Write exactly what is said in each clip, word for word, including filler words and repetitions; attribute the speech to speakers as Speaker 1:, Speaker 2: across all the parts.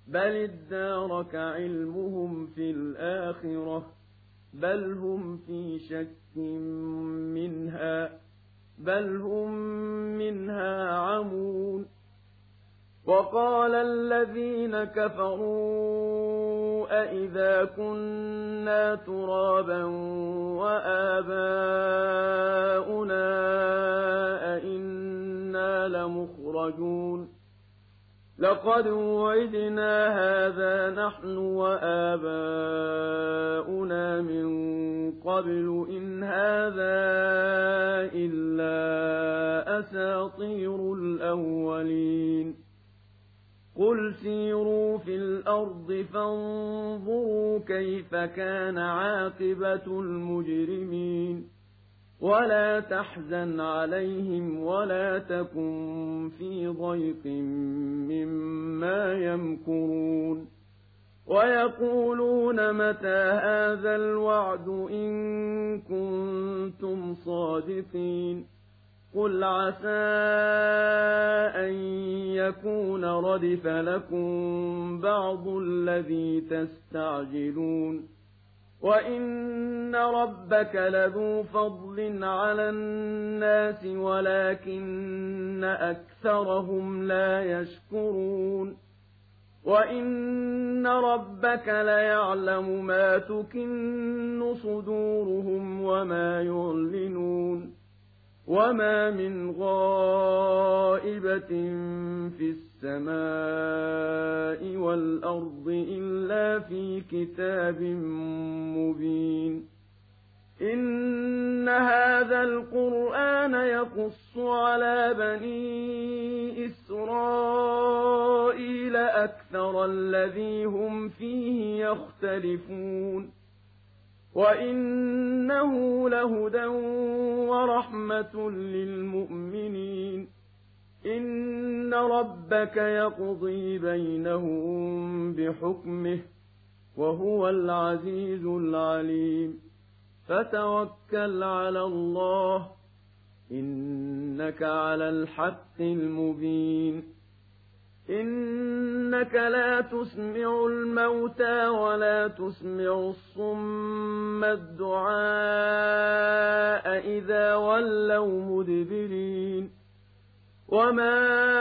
Speaker 1: بل ادارك علمهم في الآخرة بل هم في شك منها بل هم منها عمون وقال الذين كفروا أئذا كنا ترابا وآباؤنا أئنا لمخرجون لقد وعدنا هذا نحن وآباؤنا من قبل إن هذا إلا أساطير الأولين قل سيروا في الأرض فانظروا كيف كان عاقبة المجرمين ولا تحزن عليهم ولا تكن في ضيق مما يمكرون ويقولون متى هذا الوعد إن كنتم صادقين قل عسى أن يكون ردف لكم بعض الذي تستعجلون وإن ربك لذو فضل على الناس ولكن أكثرهم لا يشكرون وإن ربك ليعلم ما تكن صدورهم وما يعلنون وما من غائبة في السماء والأرض إلا في كتاب مبين إن هذا القرآن يقص على بني إسرائيل أكثر الذي هم فيه يختلفون وإنه لهدى ورحمة للمؤمنين إن ربك يقضي بينهم بحكمه وهو العزيز العليم فتوكل على الله إنك على الحق المبين إنك لا تسمع الموتى ولا تسمع الصم الدعاء إذا ولوا مدبرين وما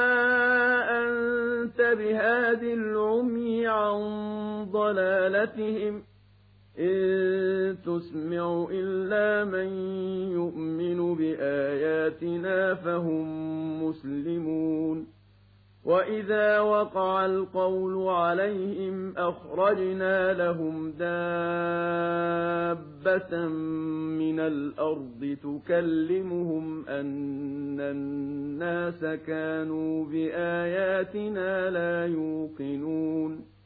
Speaker 1: أنت بهاد العمي عن ضلالتهم إن تسمع إلا من يؤمن بآياتنا فهم مسلمون وإذا وقع القول عليهم أخرجنا لهم دابة من الأرض تكلمهم أن الناس كانوا بآياتنا لا يوقنون